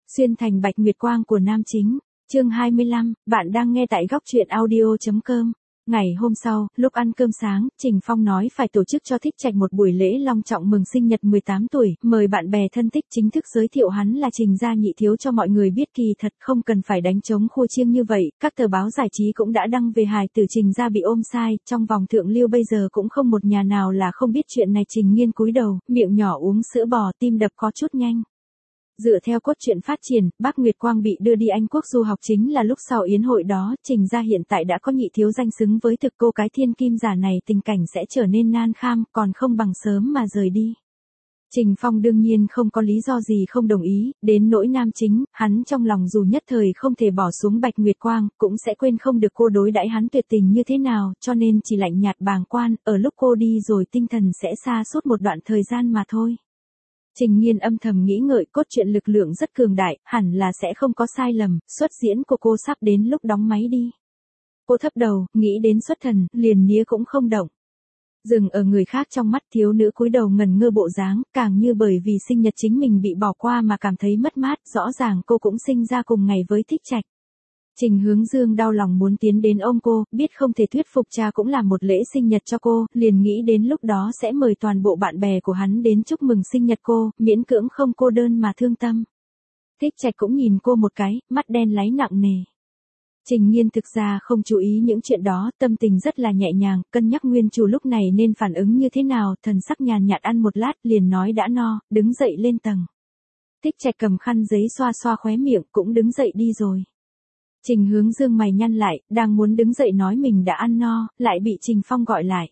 Xuyên thành bạch nguyệt quang của nam chính. Chương 25, bạn đang nghe tại góc truyện audio.com. Ngày hôm sau, lúc ăn cơm sáng, Trình Phong nói phải tổ chức cho Thích Trạch một buổi lễ long trọng mừng sinh nhật 18 tuổi, mời bạn bè thân thích chính thức giới thiệu hắn là Trình gia nhị thiếu cho mọi người biết. Kỳ thật không cần phải đánh trống khua chiêng như vậy, các tờ báo giải trí cũng đã đăng về hài tử Trình gia bị ôm sai, trong vòng thượng lưu bây giờ cũng không một nhà nào là không biết chuyện này. Trình Nghiên cúi đầu, miệng nhỏ uống sữa bò, tim đập có chút nhanh. Dựa theo cốt truyện phát triển, bác Nguyệt Quang bị đưa đi Anh Quốc du học chính là lúc sau yến hội đó. Trình gia hiện tại đã có nhị thiếu danh xứng với thực, cô cái thiên kim giả này tình cảnh sẽ trở nên nan kham, còn không bằng sớm mà rời đi. Trình Phong đương nhiên không có lý do gì không đồng ý, đến nỗi nam chính, hắn trong lòng dù nhất thời không thể bỏ xuống Bạch Nguyệt Quang, cũng sẽ quên không được cô đối đãi hắn tuyệt tình như thế nào, cho nên chỉ lạnh nhạt bàng quan, ở lúc cô đi rồi tinh thần sẽ xa suốt một đoạn thời gian mà thôi. Trình Nghiên âm thầm nghĩ ngợi, cốt truyện lực lượng rất cường đại, hẳn là sẽ không có sai lầm, xuất diễn của cô sắp đến lúc đóng máy đi. Cô thấp đầu, nghĩ đến xuất thần, liền nía cũng không động. Dừng ở người khác trong mắt, thiếu nữ cúi đầu ngần ngơ bộ dáng, càng như bởi vì sinh nhật chính mình bị bỏ qua mà cảm thấy mất mát, rõ ràng cô cũng sinh ra cùng ngày với Thích Trạch. Trình Hướng Dương đau lòng muốn tiến đến ôm cô, biết không thể thuyết phục cha cũng làm một lễ sinh nhật cho cô, liền nghĩ đến lúc đó sẽ mời toàn bộ bạn bè của hắn đến chúc mừng sinh nhật cô, miễn cưỡng không cô đơn mà thương tâm. Thích Trạch cũng nhìn cô một cái, mắt đen láy nặng nề. Trình Nghiên thực ra không chú ý những chuyện đó, tâm tình rất là nhẹ nhàng, cân nhắc nguyên chủ lúc này nên phản ứng như thế nào, thần sắc nhàn nhạt ăn một lát, liền nói đã no, đứng dậy lên tầng. Thích Trạch cầm khăn giấy xoa xoa khóe miệng, cũng đứng dậy đi rồi. Trình Hướng Dương mày nhăn lại, đang muốn đứng dậy nói mình đã ăn no, lại bị Trình Phong gọi lại.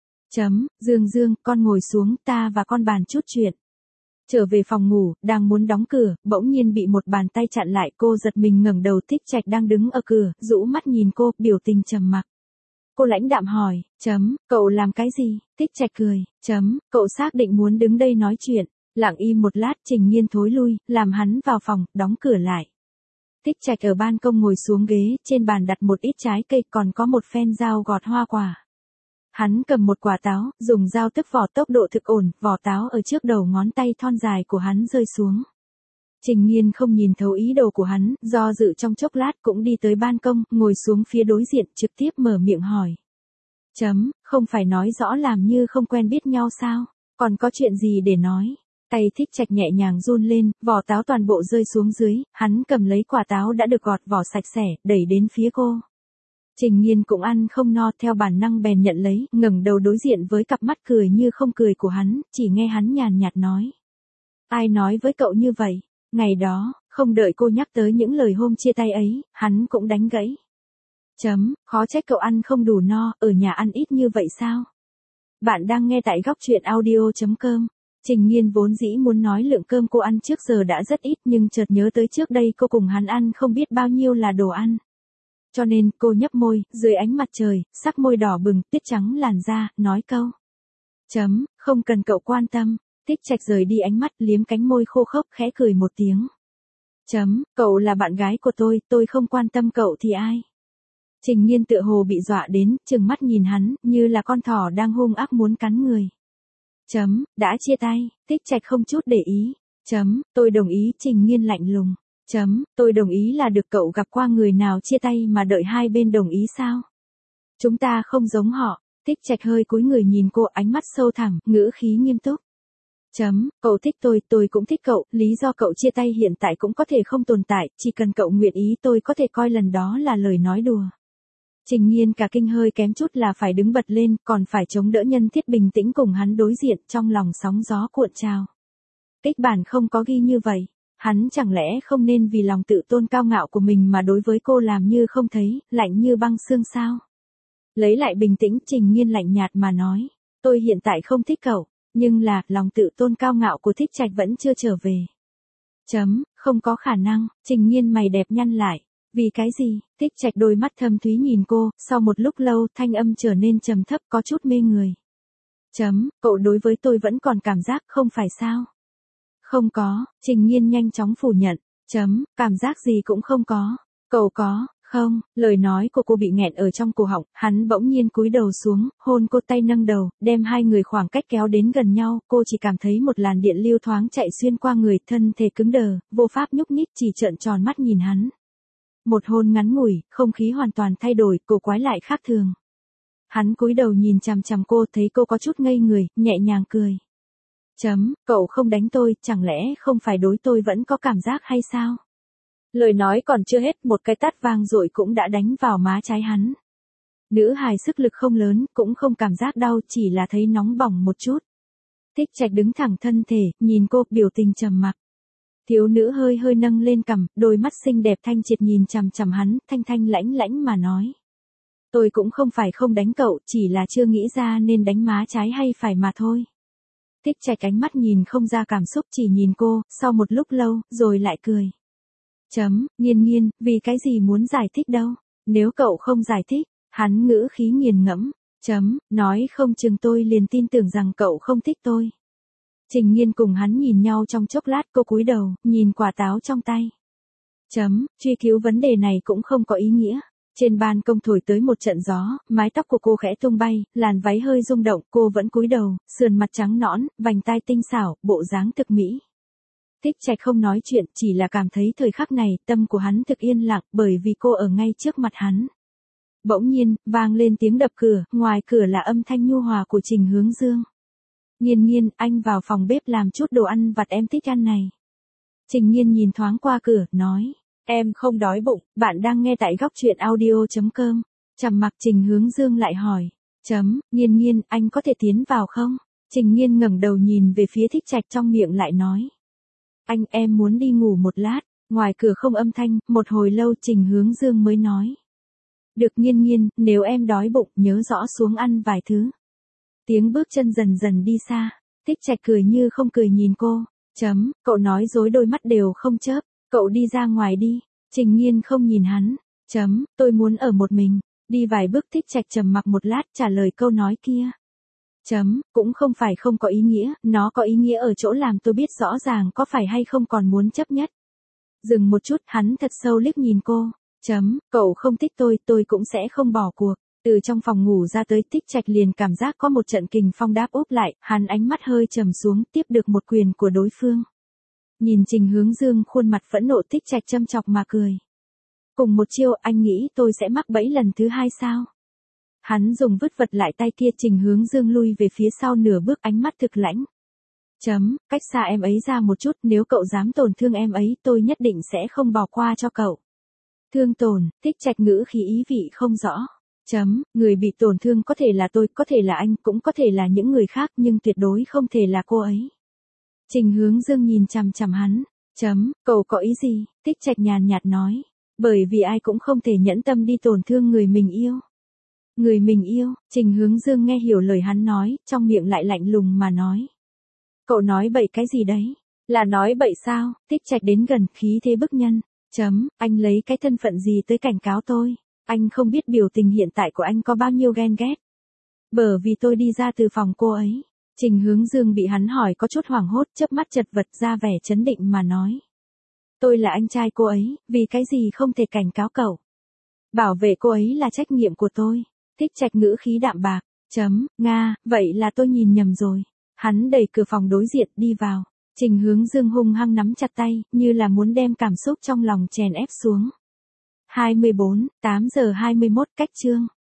Dương, con ngồi xuống, ta và con bàn chút chuyện. Trở về phòng ngủ, đang muốn đóng cửa, bỗng nhiên bị một bàn tay chặn lại, cô giật mình ngẩng đầu. Thích Trạch đang đứng ở cửa, rũ mắt nhìn cô, biểu tình trầm mặc. Cô lãnh đạm hỏi, cậu làm cái gì? Thích Trạch cười, cậu xác định muốn đứng đây nói chuyện. Lặng im một lát, Trình Nghiên thối lui, làm hắn vào phòng, đóng cửa lại. Thích Trạch ở ban công ngồi xuống ghế, trên bàn đặt một ít trái cây, còn có một phen dao gọt hoa quả. Hắn cầm một quả táo, dùng dao tước vỏ tốc độ thực ổn, vỏ táo ở trước đầu ngón tay thon dài của hắn rơi xuống. Trình Nghiên không nhìn thấu ý đồ của hắn, do dự trong chốc lát cũng đi tới ban công, ngồi xuống phía đối diện, trực tiếp mở miệng hỏi. Không phải nói rõ làm như không quen biết nhau sao, còn có chuyện gì để nói? Tay Thích Trạch nhẹ nhàng run lên, vỏ táo toàn bộ rơi xuống dưới, hắn cầm lấy quả táo đã được gọt vỏ sạch sẽ, đẩy đến phía cô. Trình Nghiên cũng ăn không no, theo bản năng bèn nhận lấy, ngẩng đầu đối diện với cặp mắt cười như không cười của hắn, chỉ nghe hắn nhàn nhạt nói. Ai nói với cậu như vậy? Ngày đó, không đợi cô nhắc tới những lời hôm chia tay ấy, hắn cũng đánh gãy. Khó trách cậu ăn không đủ no, ở nhà ăn ít như vậy sao? Bạn đang nghe tại góc truyện audio.com. Trình Nghiên vốn dĩ muốn nói lượng cơm cô ăn trước giờ đã rất ít, nhưng chợt nhớ tới trước đây cô cùng hắn ăn không biết bao nhiêu là đồ ăn. Cho nên, cô nhấp môi, dưới ánh mặt trời, sắc môi đỏ bừng, tuyết trắng làn da, nói câu. Không cần cậu quan tâm. Thích Trạch rời đi ánh mắt, liếm cánh môi khô khốc, khẽ cười một tiếng. Cậu là bạn gái của tôi không quan tâm cậu thì ai? Trình Nghiên tựa hồ bị dọa đến, trừng mắt nhìn hắn, như là con thỏ đang hung ác muốn cắn người. Đã chia tay. Thích Trạch không chút để ý. Tôi đồng ý. Trình Nghiên lạnh lùng. Tôi đồng ý là được. Cậu gặp qua người nào chia tay mà đợi hai bên đồng ý sao? Chúng ta không giống họ. Thích Trạch hơi cúi người nhìn cô, ánh mắt sâu thẳm, ngữ khí nghiêm túc. Cậu thích tôi cũng thích cậu, lý do cậu chia tay hiện tại cũng có thể không tồn tại, chỉ cần cậu nguyện ý tôi có thể coi lần đó là lời nói đùa. Trình Nghiên cả kinh, hơi kém chút là phải đứng bật lên, còn phải chống đỡ nhân thiết bình tĩnh cùng hắn đối diện, trong lòng sóng gió cuộn trào. Kịch bản không có ghi như vậy, hắn chẳng lẽ không nên vì lòng tự tôn cao ngạo của mình mà đối với cô làm như không thấy, lạnh như băng xương sao? Lấy lại bình tĩnh, Trình Nghiên lạnh nhạt mà nói, tôi hiện tại không thích cậu, nhưng là, lòng tự tôn cao ngạo của Thích Trạch vẫn chưa trở về. Không có khả năng. Trình Nghiên mày đẹp nhăn lại. Vì cái gì? Thích Trạch đôi mắt thâm thúy nhìn cô, sau một lúc lâu, thanh âm trở nên trầm thấp, có chút mê người. Cậu đối với tôi vẫn còn cảm giác, không phải sao? Không có. Trình Nghiên nhanh chóng phủ nhận. Cảm giác gì cũng không có. Cậu có. Không, lời nói của cô bị nghẹn ở trong cổ họng, hắn bỗng nhiên cúi đầu xuống, hôn cô, tay nâng đầu, đem hai người khoảng cách kéo đến gần nhau, cô chỉ cảm thấy một làn điện lưu thoáng chạy xuyên qua người, thân thể cứng đờ, vô pháp nhúc nhích, chỉ trợn tròn mắt nhìn hắn. Một hôn ngắn ngủi, không khí hoàn toàn thay đổi, cổ quái lại khác thường. Hắn cúi đầu nhìn chằm chằm cô, thấy cô có chút ngây người, nhẹ nhàng cười. Cậu không đánh tôi, chẳng lẽ không phải đối tôi vẫn có cảm giác hay sao? Lời nói còn chưa hết, một cái tát vang dội cũng đã đánh vào má trái hắn. Nữ hài sức lực không lớn, cũng không cảm giác đau, chỉ là thấy nóng bỏng một chút. Thích Trạch đứng thẳng thân thể, nhìn cô, biểu tình trầm mặc. Thiếu nữ hơi hơi nâng lên cằm, đôi mắt xinh đẹp thanh triệt nhìn chằm chằm hắn, thanh thanh lãnh lãnh mà nói. Tôi cũng không phải không đánh cậu, chỉ là chưa nghĩ ra nên đánh má trái hay phải mà thôi. Thích Trạch ánh mắt nhìn không ra cảm xúc, chỉ nhìn cô, sau một lúc lâu, rồi lại cười. Nghiên nghiên, vì cái gì muốn giải thích đâu, nếu cậu không giải thích, hắn ngữ khí nghiền ngẫm. Nói không chừng tôi liền tin tưởng rằng cậu không thích tôi. Trình Nghiên cùng hắn nhìn nhau trong chốc lát, cô cúi đầu, nhìn quả táo trong tay. Truy cứu vấn đề này cũng không có ý nghĩa. Trên ban công thổi tới một trận gió, mái tóc của cô khẽ tung bay, làn váy hơi rung động, cô vẫn cúi đầu, sườn mặt trắng nõn, vành tai tinh xảo, bộ dáng thực mỹ. Thích Trạch không nói chuyện, chỉ là cảm thấy thời khắc này, tâm của hắn thực yên lặng, bởi vì cô ở ngay trước mặt hắn. Bỗng nhiên, vang lên tiếng đập cửa, ngoài cửa là âm thanh nhu hòa của Trình Hướng Dương. Nghiên nghiên, anh vào phòng bếp làm chút đồ ăn vặt em thích ăn này. Trình Nghiên nhìn thoáng qua cửa, nói. Em không đói bụng, bạn đang nghe tại góc truyện audio.com. Trầm mặc Trình Hướng Dương lại hỏi. Nghiên nghiên, anh có thể tiến vào không? Trình Nghiên ngẩng đầu nhìn về phía Thích Trạch, trong miệng lại nói. Em muốn đi ngủ một lát. Ngoài cửa không âm thanh, một hồi lâu Trình Hướng Dương mới nói. Được Nghiên nghiên, nếu em đói bụng, nhớ rõ xuống ăn vài thứ. Tiếng bước chân dần dần đi xa. Thích Trạch cười như không cười nhìn cô. Cậu nói dối, đôi mắt đều không chớp. Cậu đi ra ngoài đi. Trình Nghiên không nhìn hắn. Tôi muốn ở một mình. Đi vài bước. Thích Trạch trầm mặc một lát, trả lời câu nói kia. Cũng không phải không có ý nghĩa, nó có ý nghĩa ở chỗ làm tôi biết rõ ràng có phải hay không còn muốn chấp nhất. Dừng một chút, hắn thật sâu liếc nhìn cô. Cậu không thích tôi cũng sẽ không bỏ cuộc. Từ trong phòng ngủ ra tới, Thích Trạch liền cảm giác có một trận kình phong đáp úp lại, hắn ánh mắt hơi trầm xuống, tiếp được một quyền của đối phương. Nhìn Trình Hướng Dương khuôn mặt phẫn nộ, Thích Trạch châm chọc mà cười. Cùng một chiêu, anh nghĩ tôi sẽ mắc bẫy lần thứ hai sao? Hắn dùng vứt vật lại tay kia. Trình Hướng Dương lui về phía sau nửa bước, ánh mắt thực lãnh. Cách xa em ấy ra một chút, nếu cậu dám tổn thương em ấy, tôi nhất định sẽ không bỏ qua cho cậu. Thương tổn, Thích Trạch ngữ khí ý vị không rõ. Người bị tổn thương có thể là tôi, có thể là anh, cũng có thể là những người khác, nhưng tuyệt đối không thể là cô ấy. Trình Hướng Dương nhìn chằm chằm hắn. Cậu có ý gì? Thích Trạch nhàn nhạt nói. Bởi vì ai cũng không thể nhẫn tâm đi tổn thương người mình yêu. Người mình yêu, Trình Hướng Dương nghe hiểu lời hắn nói, trong miệng lại lạnh lùng mà nói. Cậu nói bậy cái gì đấy? Là nói bậy sao? Thích Trạch đến gần, khí thế bức nhân. Anh lấy cái thân phận gì tới cảnh cáo tôi? Anh không biết biểu tình hiện tại của anh có bao nhiêu ghen ghét. Bởi vì tôi đi ra từ phòng cô ấy. Trình Hướng Dương bị hắn hỏi có chút hoảng hốt, chớp mắt chật vật, ra vẻ trấn định mà nói. Tôi là anh trai cô ấy, vì cái gì không thể cảnh cáo cậu? Bảo vệ cô ấy là trách nhiệm của tôi. Thích Trạch ngữ khí đạm bạc. Nga, vậy là tôi nhìn nhầm rồi. Hắn đẩy cửa phòng đối diện đi vào. Trình Hướng Dương hung hăng nắm chặt tay, như là muốn đem cảm xúc trong lòng chèn ép xuống. 8 giờ 21 cách chương.